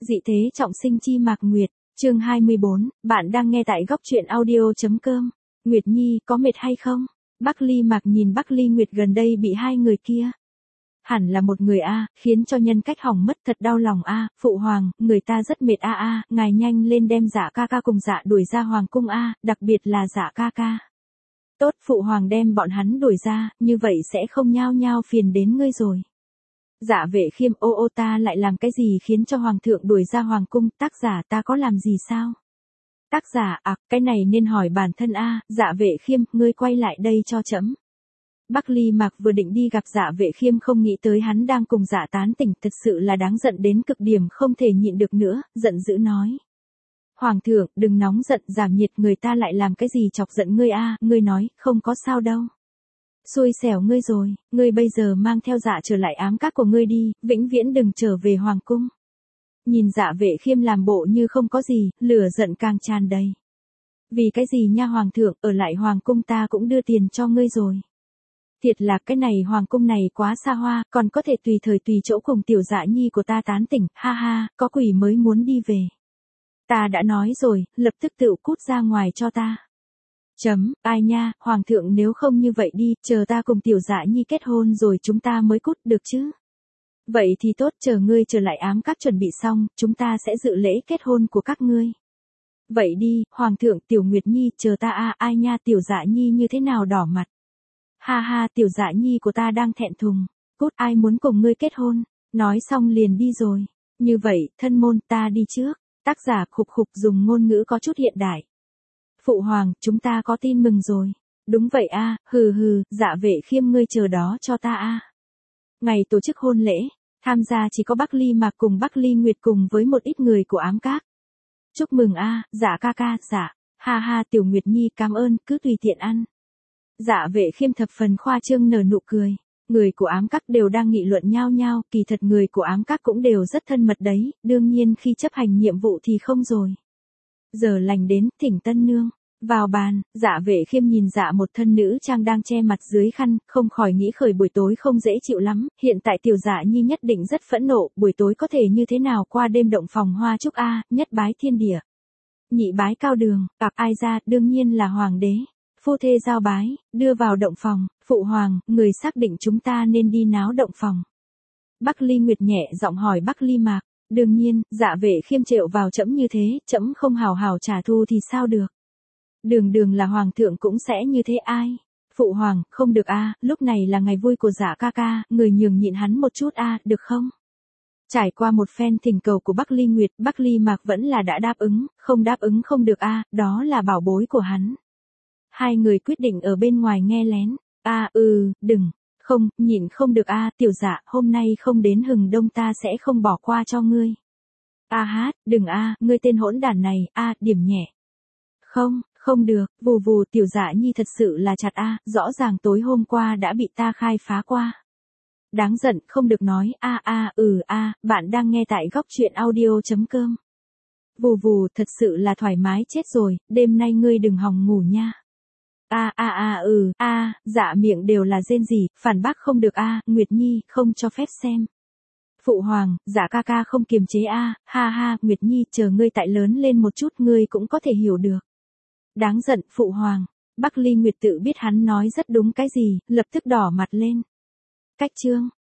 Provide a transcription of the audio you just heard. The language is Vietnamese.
Dị thế trọng sinh chi Mạc Nguyệt, chương 24, bạn đang nghe tại góc truyện audio.com. Nguyệt Nhi, có mệt hay không? Bắc Ly Mạc nhìn Bắc Ly Nguyệt gần đây bị hai người kia. Hẳn là một người khiến cho nhân cách hỏng mất, thật đau lòng phụ hoàng, người ta rất mệt ngài nhanh lên đem Dạ ca ca cùng Dạ đuổi ra hoàng cung đặc biệt là Dạ ca ca. Tốt, phụ hoàng đem bọn hắn đuổi ra, như vậy sẽ không nhao nhao phiền đến ngươi rồi. Dạ Vệ Khiêm, ta lại làm cái gì khiến cho hoàng thượng đuổi ra hoàng cung, tác giả ta có làm gì sao? Tác giả, cái này nên hỏi bản thân Dạ Vệ Khiêm, ngươi quay lại đây cho trẫm. Bắc Ly Mạc vừa định đi gặp Dạ Vệ Khiêm không nghĩ tới hắn đang cùng Dạ tán tỉnh, thật sự là đáng giận đến cực điểm, không thể nhịn được nữa, giận dữ nói. Hoàng thượng, đừng nóng giận, giảm nhiệt, người ta lại làm cái gì chọc giận ngươi ngươi nói, không có sao đâu. Xui xẻo ngươi rồi, ngươi bây giờ mang theo Dạ trở lại ám các của ngươi đi, vĩnh viễn đừng trở về hoàng cung. Nhìn Dạ Vệ Khiêm làm bộ như không có gì, lửa giận càng tràn đầy. Vì cái gì nha hoàng thượng, ở lại hoàng cung ta cũng đưa tiền cho ngươi rồi. Thiệt là cái này hoàng cung này quá xa hoa, còn có thể tùy thời tùy chỗ cùng tiểu Dạ nhi của ta tán tỉnh, có quỷ mới muốn đi về. Ta đã nói rồi, lập tức tự cút ra ngoài cho ta. Ai nha, hoàng thượng nếu không như vậy đi, chờ ta cùng tiểu Dạ nhi kết hôn rồi chúng ta mới cút được chứ. Vậy thì tốt, chờ ngươi trở lại ám các chuẩn bị xong, chúng ta sẽ dự lễ kết hôn của các ngươi. Vậy đi, hoàng thượng, tiểu Nguyệt Nhi, chờ ta ai nha, tiểu Dạ nhi như thế nào đỏ mặt. Tiểu Dạ nhi của ta đang thẹn thùng, cút, ai muốn cùng ngươi kết hôn, nói xong liền đi rồi. Như vậy, thân môn, ta đi trước. Tác giả khục khục dùng ngôn ngữ có chút hiện đại. Phụ hoàng, chúng ta có tin mừng rồi. Đúng vậy Dạ Vệ Khiêm ngươi chờ đó cho ta Ngày tổ chức hôn lễ, tham gia chỉ có Bắc Ly Mạc cùng Bắc Ly Nguyệt cùng với một ít người của ám các. Chúc mừng Dạ ca ca, dạ, tiểu Nguyệt Nhi cảm ơn, cứ tùy tiện ăn. Dạ Vệ Khiêm thập phần khoa trương nở nụ cười. Người của ám các đều đang nghị luận nhau nhau, kỳ thật người của ám các cũng đều rất thân mật đấy, đương nhiên khi chấp hành nhiệm vụ thì không rồi. Giờ lành đến, thỉnh tân nương. Vào bàn, Dạ Vệ Khiêm nhìn Dạ một thân nữ trang đang che mặt dưới khăn, không khỏi nghĩ khởi buổi tối không dễ chịu lắm, hiện tại tiểu Dạ nhi nhất định rất phẫn nộ, buổi tối có thể như thế nào qua đêm động phòng hoa chúc nhất bái thiên địa. Nhị bái cao đường, ai ra, đương nhiên là hoàng đế. Phu thê giao bái, đưa vào động phòng, phụ hoàng, người xác định chúng ta nên đi náo động phòng. Bắc Ly Nguyệt nhẹ giọng hỏi Bắc Ly Mạc, đương nhiên, Dạ Vệ Khiêm trệu vào trẫm như thế, trẫm không hào hào trả thù thì sao được. Đường là hoàng thượng cũng sẽ như thế ai. Phụ hoàng, không được lúc này là ngày vui của Dạ ca ca, người nhường nhịn hắn một chút được không? Trải qua một phen thỉnh cầu của Bắc Ly Nguyệt, Bắc Ly Mạc vẫn là đã đáp ứng, không đáp ứng không được đó là bảo bối của hắn. Hai người quyết định ở bên ngoài nghe lén. Đừng, không, nhịn không được tiểu Dạ, hôm nay không đến Hừng Đông ta sẽ không bỏ qua cho ngươi. Đừng ngươi tên hỗn đản này, điểm nhẹ. Không được, vù tiểu Dạ nhi thật sự là chặt rõ ràng tối hôm qua đã bị ta khai phá qua. Đáng giận, không được nói bạn đang nghe tại góc truyện audio.com. Vù thật sự là thoải mái chết rồi, đêm nay ngươi đừng hòng ngủ nha. Dạ miệng đều là rên rỉ, phản bác không được Nguyệt Nhi, không cho phép xem. Phụ hoàng, Dạ ca ca không kiềm chế Nguyệt Nhi, chờ ngươi tại lớn lên một chút ngươi cũng có thể hiểu được. Đáng giận, phụ hoàng. Bắc Ly Nguyệt tự biết hắn nói rất đúng cái gì, lập tức đỏ mặt lên. Cách chương,